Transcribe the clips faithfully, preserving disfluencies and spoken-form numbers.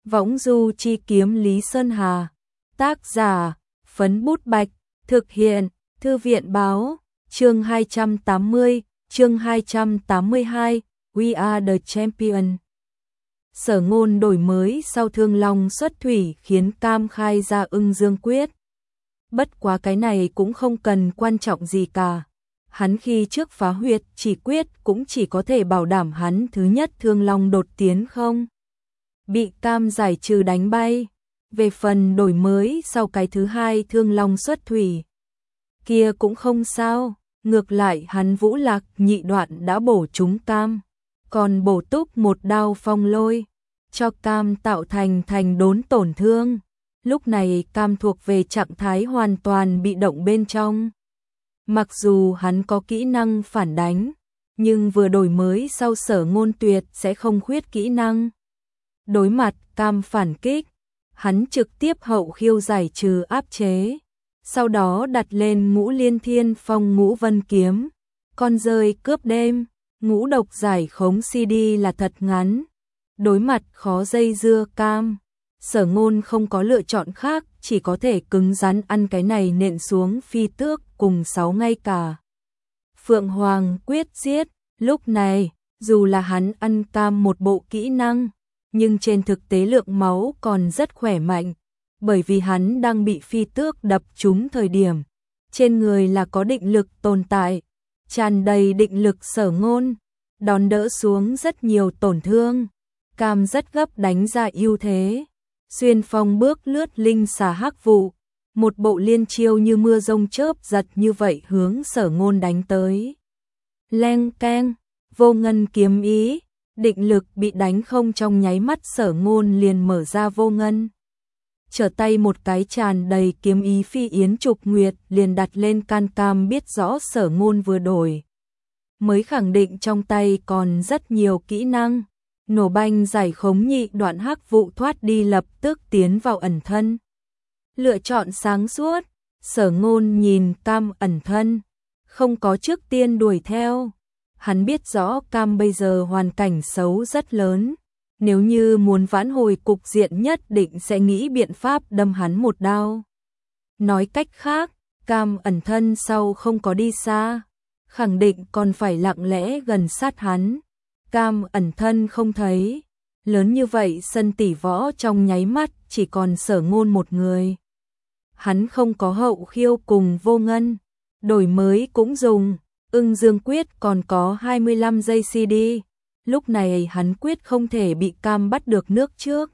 Võng du chi kiếm Lý Sơn Hà. Tác giả, Phấn Bút Bạch. Thực hiện, Thư viện báo. Chương hai trăm tám mươi, chương hai trăm tám mươi hai, We are the champion. Sở Ngôn đổi mới sau Thương Long xuất thủy khiến Cam khai ra Ưng Dương Quyết. Bất quá cái này cũng không cần quan trọng gì cả. Hắn khi trước phá huyệt chỉ quyết cũng chỉ có thể bảo đảm hắn thứ nhất Thương Long đột tiến không bị Cam giải trừ đánh bay. Về phần đổi mới sau cái thứ hai Thương Long xuất thủy, kia cũng không sao, ngược lại hắn Vũ Lạc nhị đoạn đã bổ trúng Cam, còn bổ túc một đao phong lôi, cho Cam tạo thành thành đốn tổn thương. Lúc này Cam thuộc về trạng thái hoàn toàn bị động bên trong. Mặc dù hắn có kỹ năng phản đánh, nhưng vừa đổi mới sau Sở Ngôn tuyệt sẽ không khuyết kỹ năng. Đối mặt Cam phản kích, hắn trực tiếp hậu khiêu giải trừ áp chế, sau đó đặt lên Ngũ Liên Thiên Phong Ngũ Vân Kiếm, con rơi cướp đêm, ngũ độc giải khống xê đê là thật ngắn. Đối mặt khó dây dưa Cam, Sở Ngôn không có lựa chọn khác, chỉ có thể cứng rắn ăn cái này nện xuống phi tước cùng sáu ngay cả Phượng Hoàng quyết giết. Lúc này, dù là hắn ăn Cam một bộ kỹ năng, nhưng trên thực tế lượng máu còn rất khỏe mạnh, bởi vì hắn đang bị phi tước đập trúng thời điểm, trên người là có định lực tồn tại, tràn đầy định lực Sở Ngôn, đón đỡ xuống rất nhiều tổn thương. Cam rất gấp đánh ra ưu thế, xuyên phong bước lướt linh xà hắc vụ, một bộ liên chiêu như mưa rông chớp giật như vậy hướng Sở Ngôn đánh tới. Leng keng, vô ngân kiếm ý, định lực bị đánh không trong nháy mắt Sở Ngôn liền mở ra vô ngân. Trở tay một cái tràn đầy kiếm ý phi yến trục nguyệt liền đặt lên can. Cam biết rõ Sở Ngôn vừa đổi mới khẳng định trong tay còn rất nhiều kỹ năng. Nổ banh giải khống nhị đoạn hắc vụ thoát đi lập tức tiến vào ẩn thân. Lựa chọn sáng suốt, Sở Ngôn nhìn Cam ẩn thân, không có trước tiên đuổi theo. Hắn biết rõ Cam bây giờ hoàn cảnh xấu rất lớn, nếu như muốn vãn hồi cục diện nhất định sẽ nghĩ biện pháp đâm hắn một đao. Nói cách khác, Cam ẩn thân sau không có đi xa, khẳng định còn phải lặng lẽ gần sát hắn. Cam ẩn thân không thấy, lớn như vậy sân tỷ võ trong nháy mắt chỉ còn Sở Ngôn một người. Hắn không có hậu khiêu cùng vô ngân, đổi mới cũng dùng, Ưng Dương Quyết còn có hai mươi lăm giây xê đê, lúc này hắn quyết không thể bị Cam bắt được nước trước.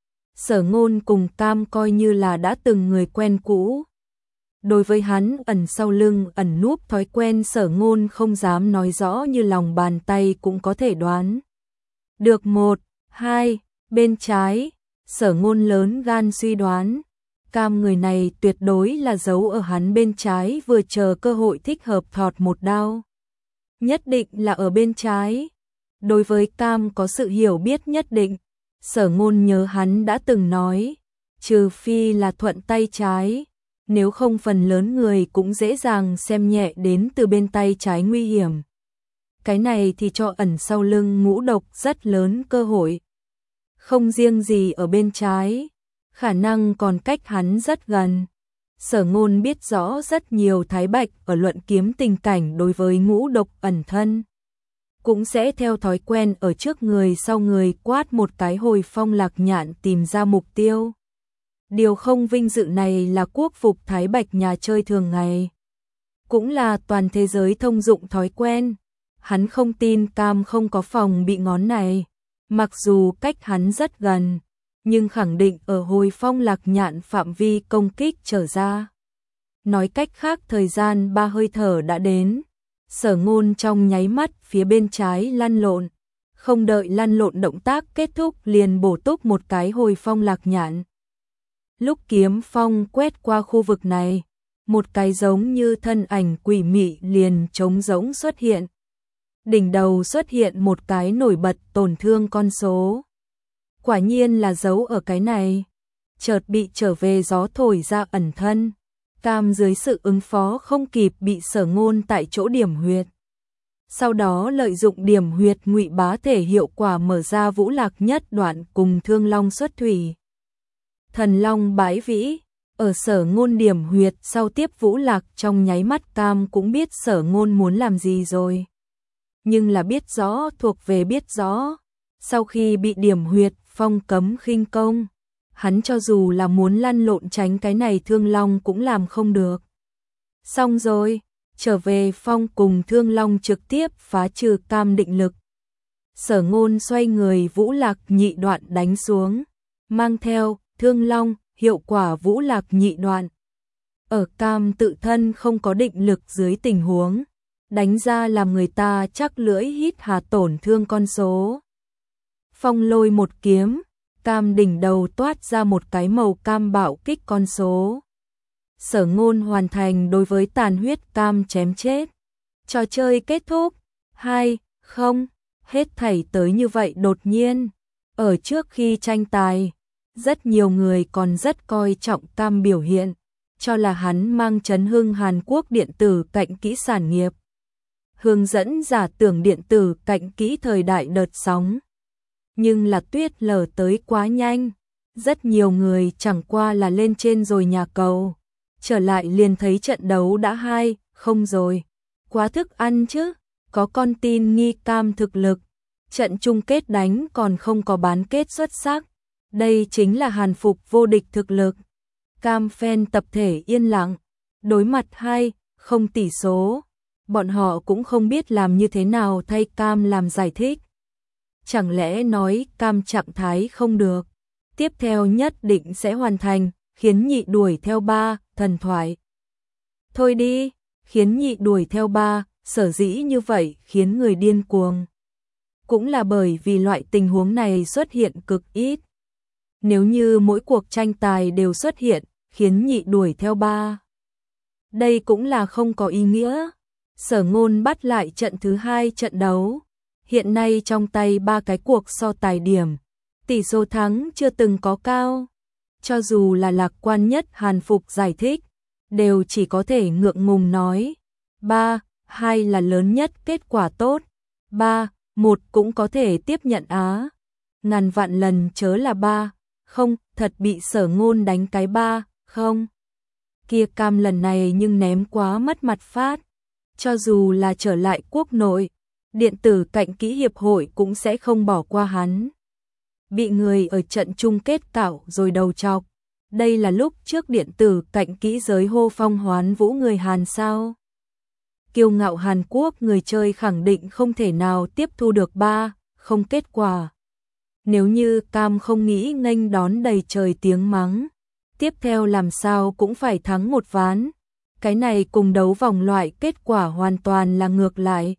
Sở Ngôn cùng Cam coi như là đã từng người quen cũ. Đối với hắn ẩn sau lưng ẩn núp thói quen Sở Ngôn không dám nói rõ như lòng bàn tay cũng có thể đoán. Được một, hai, bên trái, Sở Ngôn lớn gan suy đoán. Cam người này tuyệt đối là giấu ở hắn bên trái vừa chờ cơ hội thích hợp thọt một đao. Nhất định là ở bên trái. Đối với Cam có sự hiểu biết nhất định, Sở Ngôn nhớ hắn đã từng nói, trừ phi là thuận tay trái, nếu không phần lớn người cũng dễ dàng xem nhẹ đến từ bên tay trái nguy hiểm. Cái này thì cho ẩn sau lưng ngũ độc rất lớn cơ hội. Không riêng gì ở bên trái, khả năng còn cách hắn rất gần. Sở Ngôn biết rõ rất nhiều thái bạch ở luận kiếm tình cảnh đối với ngũ độc ẩn thân, cũng sẽ theo thói quen ở trước người sau người quát một cái hồi phong lạc nhạn tìm ra mục tiêu. Điều không vinh dự này là quốc phục thái bạch nhà chơi thường ngày, cũng là toàn thế giới thông dụng thói quen. Hắn không tin Cam không có phòng bị ngón này, mặc dù cách hắn rất gần, nhưng khẳng định ở hồi phong lạc nhạn phạm vi công kích trở ra. Nói cách khác thời gian ba hơi thở đã đến, Sở Ngôn trong nháy mắt phía bên trái lăn lộn, không đợi lăn lộn động tác kết thúc liền bổ túc một cái hồi phong lạc nhạn. Lúc kiếm phong quét qua khu vực này, một cái giống như thân ảnh quỷ mị liền trống rỗng xuất hiện. Đỉnh đầu xuất hiện một cái nổi bật tổn thương con số. Quả nhiên là giấu ở cái này. Chợt bị trở về gió thổi ra ẩn thân. Cam dưới sự ứng phó không kịp bị Sở Ngôn tại chỗ điểm huyệt. sau đó lợi dụng điểm huyệt ngụy bá thể hiệu quả mở ra Vũ Lạc nhất đoạn cùng Thương Long xuất thủy. Thần Long bãi vĩ, ở Sở Ngôn điểm huyệt sau tiếp Vũ Lạc, trong nháy mắt Cam cũng biết Sở Ngôn muốn làm gì rồi. Nhưng là biết rõ thuộc về biết rõ, sau khi bị điểm huyệt phong cấm khinh công, hắn cho dù là muốn lăn lộn tránh cái này Thương Long cũng làm không được. Xong rồi, trở về phong cùng Thương Long trực tiếp phá trừ Cam định lực. Sở Ngôn xoay người Vũ Lạc nhị đoạn đánh xuống, mang theo Thương Long, hiệu quả Vũ Lạc nhị đoạn. Ở Cam tự thân không có định lực dưới tình huống, đánh ra làm người ta chắc lưỡi hít hà tổn thương con số. Phong lôi một kiếm, Cam đỉnh đầu toát ra một cái màu cam bạo kích con số. Sở Ngôn hoàn thành đối với tàn huyết Cam chém chết. Trò chơi kết thúc. Hai, không, hết thảy tới như vậy đột nhiên. Ở trước khi tranh tài, rất nhiều người còn rất coi trọng Cam biểu hiện, cho là hắn mang chấn hưng Hàn Quốc điện tử cạnh kỹ sản nghiệp. Hướng dẫn giả tưởng điện tử cạnh kỹ thời đại đợt sóng. Nhưng là tuyết lở tới quá nhanh, rất nhiều người chẳng qua là lên trên rồi nhà cầu, trở lại liền thấy trận đấu đã hai, không rồi. Quá thức ăn chứ, có con tin nghi Cam thực lực, trận chung kết đánh còn không có bán kết xuất sắc. Đây chính là hàn phục vô địch thực lực. Cam fan tập thể yên lặng, đối mặt hai, không tỷ số. Bọn họ cũng không biết làm như thế nào thay Cam làm giải thích. Chẳng lẽ nói Cam trạng thái không được, tiếp theo nhất định sẽ hoàn thành, khiến nhị đuổi theo ba, thần thoại. Thôi đi, khiến nhị đuổi theo ba, sở dĩ như vậy khiến người điên cuồng. Cũng là bởi vì loại tình huống này xuất hiện cực ít. Nếu như mỗi cuộc tranh tài đều xuất hiện, khiến nhị đuổi theo ba, đây cũng là không có ý nghĩa. Sở Ngôn bắt lại trận thứ hai trận đấu. Hiện nay trong tay ba cái cuộc so tài điểm, tỷ số thắng chưa từng có cao. Cho dù là lạc quan nhất hàn phục giải thích, đều chỉ có thể ngượng ngùng nói ba, hai là lớn nhất kết quả tốt, ba, một cũng có thể tiếp nhận á. Ngàn vạn lần chớ là ba, không, thật bị Sở Ngôn đánh cái ba, không. Kia Cam lần này nhưng ném quá mất mặt phát. Cho dù là trở lại quốc nội, điện tử cạnh kỹ hiệp hội cũng sẽ không bỏ qua hắn. Bị người ở trận chung kết cạo rồi đầu chọc. Đây là lúc trước điện tử cạnh kỹ giới hô phong hoán vũ người Hàn sao. Kiêu ngạo Hàn Quốc người chơi khẳng định không thể nào tiếp thu được ba, không kết quả. Nếu như Cam không nghĩ nghênh đón đầy trời tiếng mắng, tiếp theo làm sao cũng phải thắng một ván. Cái này cùng đấu vòng loại kết quả hoàn toàn là ngược lại.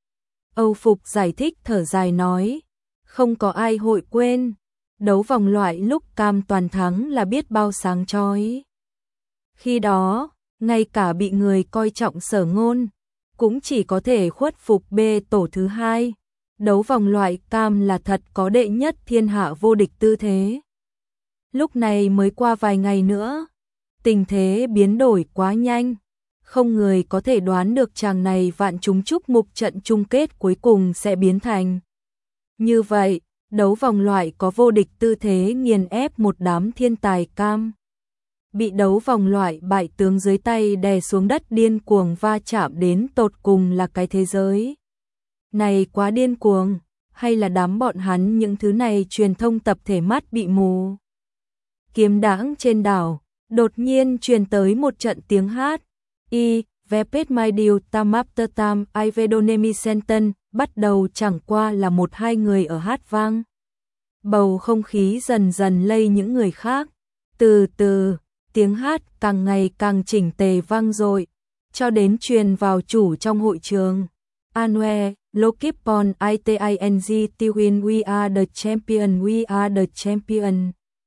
Âu Phục giải thích thở dài nói, không có ai hội quên, đấu vòng loại lúc Cam toàn thắng là biết bao sáng chói. Khi đó, ngay cả bị người coi trọng Sở Ngôn, cũng chỉ có thể khuất phục B tổ thứ hai. Đấu vòng loại Cam là thật có đệ nhất thiên hạ vô địch tư thế. Lúc này mới qua vài ngày nữa, tình thế biến đổi quá nhanh. Không người có thể đoán được chàng này vạn chúng chúc mục trận chung kết cuối cùng sẽ biến thành. Như vậy, đấu vòng loại có vô địch tư thế nghiền ép một đám thiên tài Cam. Bị đấu vòng loại bại tướng dưới tay đè xuống đất điên cuồng va chạm đến tột cùng là cái thế giới. Này quá điên cuồng, hay là đám bọn hắn những thứ này truyền thông tập thể mắt bị mù. Kiếm đãng trên đảo, đột nhiên truyền tới một trận tiếng hát. Y, Vepet My Deal Tam After Tam, I Vedonemi Senten, bắt đầu chẳng qua là một hai người ở hát vang. Bầu không khí dần dần lây những người khác. Từ từ, tiếng hát càng ngày càng chỉnh tề vang dội, cho đến truyền vào chủ trong hội trường. Anwe, Lokipon, I T I N G, Tiwin, We are the champion, we are the champion.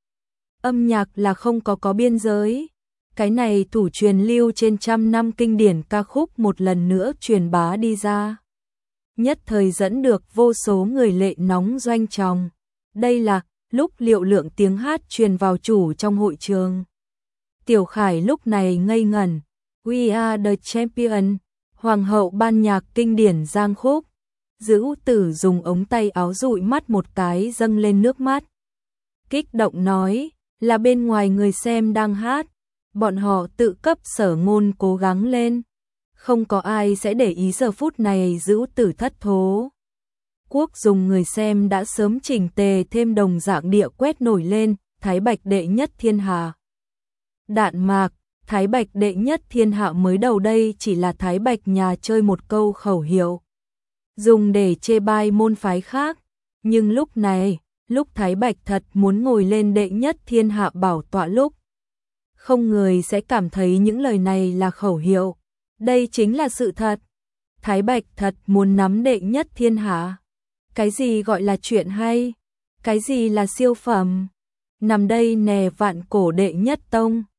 Âm nhạc là không có có biên giới. Cái này thủ truyền lưu trên trăm năm kinh điển ca khúc một lần nữa truyền bá đi ra. Nhất thời dẫn được vô số người lệ nóng doanh tròng. Đây là lúc liệu lượng tiếng hát truyền vào chủ trong hội trường. Tiểu Khải lúc này ngây ngẩn. We are the champion. Hoàng hậu ban nhạc kinh điển giang khúc. Dữ Tử dùng ống tay áo dụi mắt một cái dâng lên nước mắt. Kích động nói, là bên ngoài người xem đang hát, bọn họ tự cấp Sở Ngôn cố gắng lên. Không có ai sẽ để ý giờ phút này Dữ Tử thất thố. Quốc dùng người xem đã sớm chỉnh tề thêm đồng dạng địa quét nổi lên, Thái Bạch đệ nhất thiên hạ. Đạn mạc, Thái Bạch đệ nhất thiên hạ mới đầu đây chỉ là Thái Bạch nhà chơi một câu khẩu hiệu, dùng để chê bai môn phái khác, nhưng lúc này, lúc Thái Bạch thật muốn ngồi lên đệ nhất thiên hạ bảo tọa lúc, không người sẽ cảm thấy những lời này là khẩu hiệu, đây chính là sự thật. Thái Bạch thật muốn nắm đệ nhất thiên hạ. Cái gì gọi là chuyện hay? Cái gì là siêu phẩm? Nằm đây nè vạn cổ đệ nhất tông.